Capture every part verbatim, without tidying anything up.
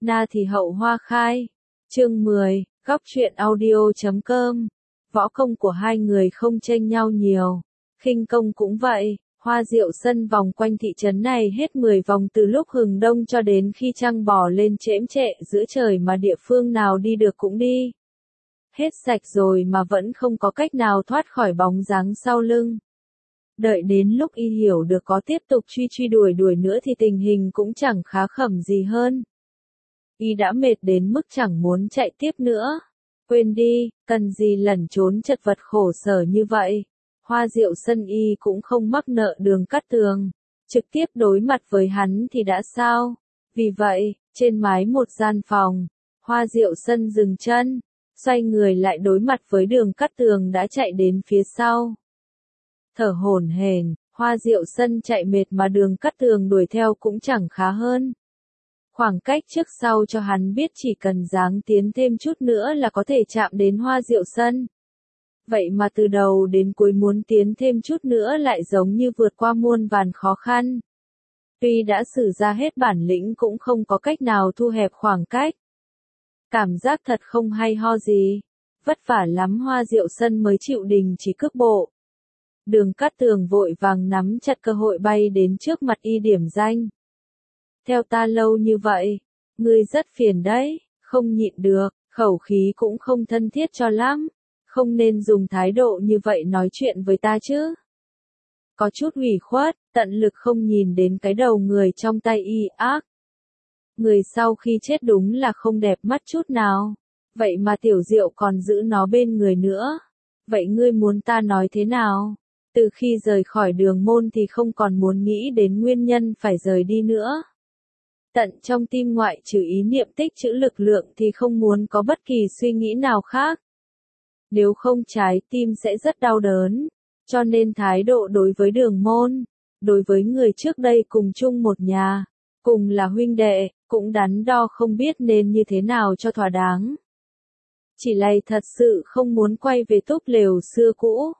Na thì hậu hoa khai. Chương mười, góc truyện audio chấm com. Võ công của hai người không chênh nhau nhiều. Khinh công cũng vậy. Hoa Diệu Sân vòng quanh thị trấn này hết mười vòng từ lúc hừng đông cho đến khi trăng bò lên chễm chệ giữa trời mà địa phương nào đi được cũng đi. Hết sạch rồi mà vẫn không có cách nào thoát khỏi bóng dáng sau lưng. Đợi đến lúc y hiểu được có tiếp tục truy truy đuổi đuổi nữa thì tình hình cũng chẳng khá khẩm gì hơn. Y đã mệt đến mức chẳng muốn chạy tiếp nữa. Quên đi, cần gì lẩn trốn chật vật khổ sở như vậy. Hoa Diệu Sân y cũng không mắc nợ Đường Cát Tường. Trực tiếp đối mặt với hắn thì đã sao? Vì vậy, trên mái một gian phòng, Hoa Diệu Sân dừng chân, xoay người lại đối mặt với Đường Cát Tường đã chạy đến phía sau. Thở hổn hển, Hoa Diệu Sân chạy mệt mà Đường Cát Tường đuổi theo cũng chẳng khá hơn. Khoảng cách trước sau cho hắn biết chỉ cần giáng tiến thêm chút nữa là có thể chạm đến Hoa Diệu Sân. Vậy mà từ đầu đến cuối muốn tiến thêm chút nữa lại giống như vượt qua muôn vàn khó khăn. Tuy đã sử ra hết bản lĩnh cũng không có cách nào thu hẹp khoảng cách. Cảm giác thật không hay ho gì. Vất vả lắm Hoa Diệu Sân mới chịu đình chỉ cước bộ. Đường Cát Tường vội vàng nắm chặt cơ hội bay đến trước mặt y điểm danh. Theo ta lâu như vậy, ngươi rất phiền đấy, không nhịn được, khẩu khí cũng không thân thiết cho lắm, không nên dùng thái độ như vậy nói chuyện với ta chứ. Có chút ủy khuất, tận lực không nhìn đến cái đầu người trong tay y ác. Người sau khi chết đúng là không đẹp mắt chút nào, vậy mà Tiểu Diệu còn giữ nó bên người nữa. Vậy ngươi muốn ta nói thế nào? Từ khi rời khỏi Đường Môn thì không còn muốn nghĩ đến nguyên nhân phải rời đi nữa. Tận trong tim ngoại trừ ý niệm tích trữ lực lượng thì không muốn có bất kỳ suy nghĩ nào khác. Nếu không trái tim sẽ rất đau đớn, cho nên thái độ đối với Đường Môn, đối với người trước đây cùng chung một nhà, cùng là huynh đệ, cũng đắn đo không biết nên như thế nào cho thỏa đáng. Chỉ là thật sự không muốn quay về túp lều xưa cũ.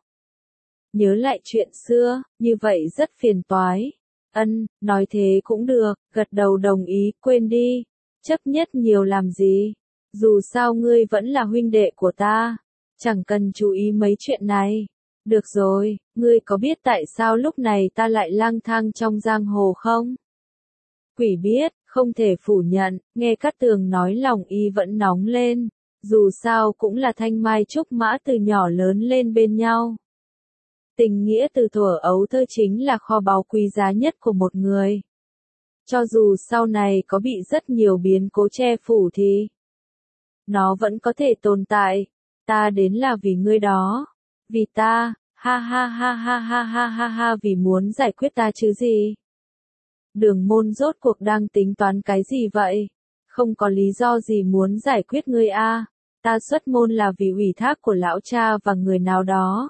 Nhớ lại chuyện xưa, như vậy rất phiền toái. Ân, nói thế cũng được, gật đầu đồng ý, quên đi. Chấp nhất nhiều làm gì? Dù sao ngươi vẫn là huynh đệ của ta. Chẳng cần chú ý mấy chuyện này. Được rồi, ngươi có biết tại sao lúc này ta lại lang thang trong giang hồ không? Quỷ biết, không thể phủ nhận, nghe Cát Tường nói lòng y vẫn nóng lên. Dù sao cũng là thanh mai trúc mã từ nhỏ lớn lên bên nhau. Tình nghĩa từ thuở ấu thơ chính là kho báu quý giá nhất của một người. Cho dù sau này có bị rất nhiều biến cố che phủ thì nó vẫn có thể tồn tại. Ta đến là vì ngươi đó. Vì ta, ha ha ha ha ha ha ha ha vì muốn giải quyết ta chứ gì. Đường Môn rốt cuộc đang tính toán cái gì vậy? Không có lý do gì muốn giải quyết ngươi a. Ta xuất môn là vì ủy thác của lão cha và người nào đó.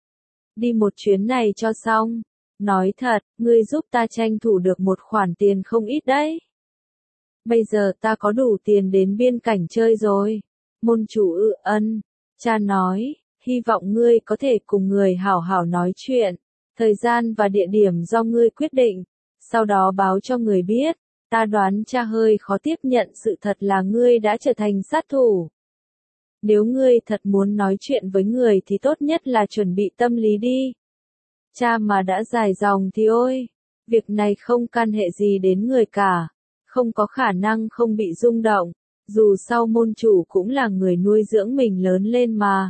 Đi một chuyến này cho xong. Nói thật, ngươi giúp ta tranh thủ được một khoản tiền không ít đấy. Bây giờ ta có đủ tiền đến biên cảnh chơi rồi. Môn chủ ư ân. Cha nói, hy vọng ngươi có thể cùng người hảo hảo nói chuyện. Thời gian và địa điểm do ngươi quyết định. Sau đó báo cho người biết. Ta đoán cha hơi khó tiếp nhận sự thật là ngươi đã trở thành sát thủ. Nếu ngươi thật muốn nói chuyện với người thì tốt nhất là chuẩn bị tâm lý đi. Cha mà đã dài dòng thì ôi, việc này không can hệ gì đến người cả, không có khả năng không bị rung động, dù sau môn chủ cũng là người nuôi dưỡng mình lớn lên mà.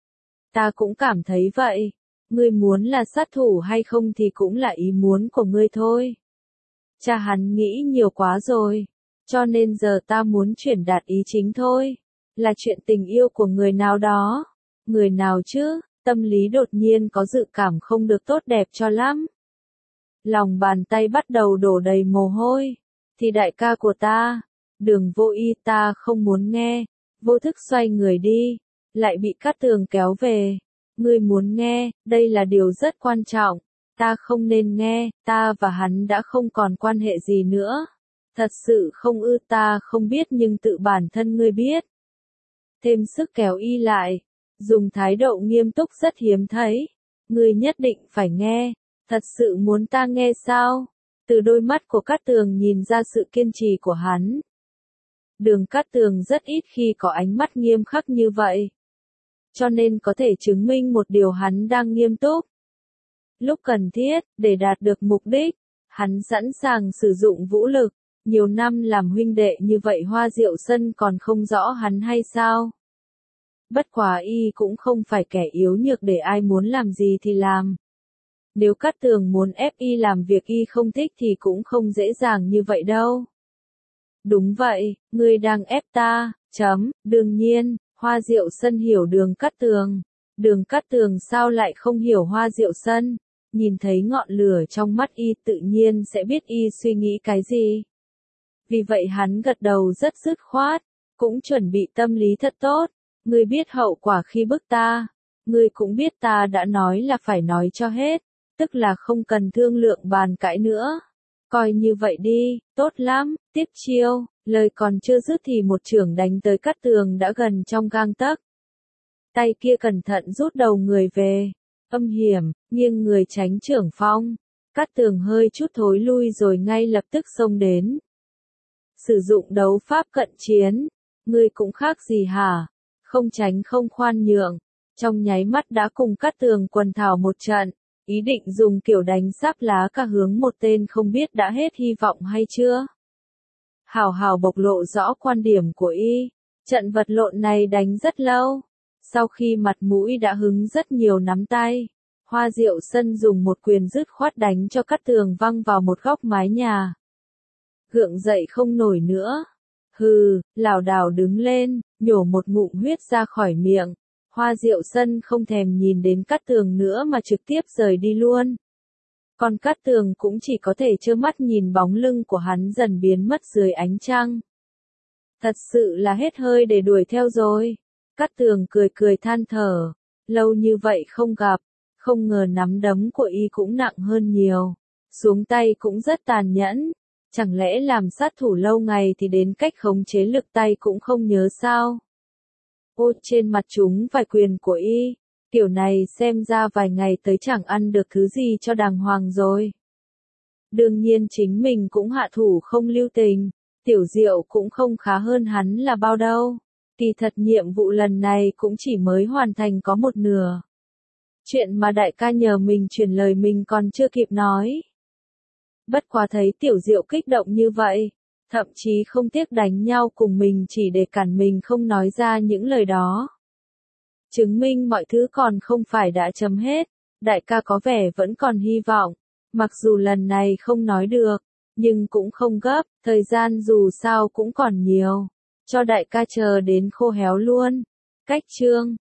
Ta cũng cảm thấy vậy, ngươi muốn là sát thủ hay không thì cũng là ý muốn của ngươi thôi. Cha hắn nghĩ nhiều quá rồi, cho nên giờ ta muốn truyền đạt ý chính thôi. Là chuyện tình yêu của người nào đó. Người nào chứ? Tâm lý đột nhiên có dự cảm không được tốt đẹp cho lắm. Lòng bàn tay bắt đầu đổ đầy mồ hôi. Thì đại ca của ta. Đường Vô Y ta không muốn nghe. Vô thức xoay người đi. Lại bị Cát Tường kéo về. Ngươi muốn nghe, đây là điều rất quan trọng. Ta không nên nghe, ta và hắn đã không còn quan hệ gì nữa. Thật sự không ư ta không biết nhưng tự bản thân ngươi biết. Thêm sức kéo y lại, dùng thái độ nghiêm túc rất hiếm thấy. Ngươi nhất định phải nghe, thật sự muốn ta nghe sao? Từ đôi mắt của Cát Tường nhìn ra sự kiên trì của hắn. Đường Cát Tường rất ít khi có ánh mắt nghiêm khắc như vậy. Cho nên có thể chứng minh một điều hắn đang nghiêm túc. Lúc cần thiết, để đạt được mục đích, hắn sẵn sàng sử dụng vũ lực. Nhiều năm làm huynh đệ như vậy Hoa Diệu Sân còn không rõ hắn hay sao? Bất quá y cũng không phải kẻ yếu nhược để ai muốn làm gì thì làm. Nếu Cát Tường muốn ép y làm việc y không thích thì cũng không dễ dàng như vậy đâu. Đúng vậy, ngươi đang ép ta, chấm, đương nhiên, Hoa Diệu Sân hiểu Đường Cát Tường. Đường Cát Tường sao lại không hiểu Hoa Diệu Sân? Nhìn thấy ngọn lửa trong mắt y tự nhiên sẽ biết y suy nghĩ cái gì. Vì vậy hắn gật đầu rất dứt khoát, cũng chuẩn bị tâm lý thật tốt. Ngươi biết hậu quả khi bức ta, ngươi cũng biết ta đã nói là phải nói cho hết, tức là không cần thương lượng bàn cãi nữa. Coi như vậy đi, tốt lắm, tiếp chiêu, lời còn chưa dứt thì một chưởng đánh tới Cát Tường đã gần trong gang tấc. Tay kia cẩn thận rút đầu người về, âm hiểm, nghiêng người tránh chưởng phong. Cát Tường hơi chút thối lui rồi ngay lập tức xông đến. Sử dụng đấu pháp cận chiến, ngươi cũng khác gì hả? Không tránh không khoan nhượng, trong nháy mắt đã cùng Cát Tường quần thảo một trận, ý định dùng kiểu đánh giáp lá cả hướng một tên không biết đã hết hy vọng hay chưa. Hào hào bộc lộ rõ quan điểm của y, trận vật lộn này đánh rất lâu, sau khi mặt mũi đã hứng rất nhiều nắm tay, Hoa Diệu Sân dùng một quyền dứt khoát đánh cho Cát Tường văng vào một góc mái nhà. Gượng dậy không nổi nữa. Hừ, lảo đảo đứng lên, nhổ một ngụm huyết ra khỏi miệng. Hoa Diệu Sân không thèm nhìn đến Cát Tường nữa mà trực tiếp rời đi luôn. Còn Cát Tường cũng chỉ có thể trơ mắt nhìn bóng lưng của hắn dần biến mất dưới ánh trăng. Thật sự là hết hơi để đuổi theo rồi. Cát Tường cười cười than thở. Lâu như vậy không gặp, không ngờ nắm đấm của y cũng nặng hơn nhiều. Xuống tay cũng rất tàn nhẫn. Chẳng lẽ làm sát thủ lâu ngày thì đến cách khống chế lực tay cũng không nhớ sao? Ô, trên mặt chúng vài quyền của y, kiểu này xem ra vài ngày tới chẳng ăn được thứ gì cho đàng hoàng rồi. Đương nhiên chính mình cũng hạ thủ không lưu tình, Tiểu Diệu cũng không khá hơn hắn là bao đâu. Kỳ thật nhiệm vụ lần này cũng chỉ mới hoàn thành có một nửa. Chuyện mà đại ca nhờ mình truyền lời mình còn chưa kịp nói. Bất quá thấy Tiểu Diệu kích động như vậy, thậm chí không tiếc đánh nhau cùng mình chỉ để cản mình không nói ra những lời đó. Chứng minh mọi thứ còn không phải đã chấm hết, đại ca có vẻ vẫn còn hy vọng, mặc dù lần này không nói được, nhưng cũng không gấp, thời gian dù sao cũng còn nhiều, cho đại ca chờ đến khô héo luôn. Cách chương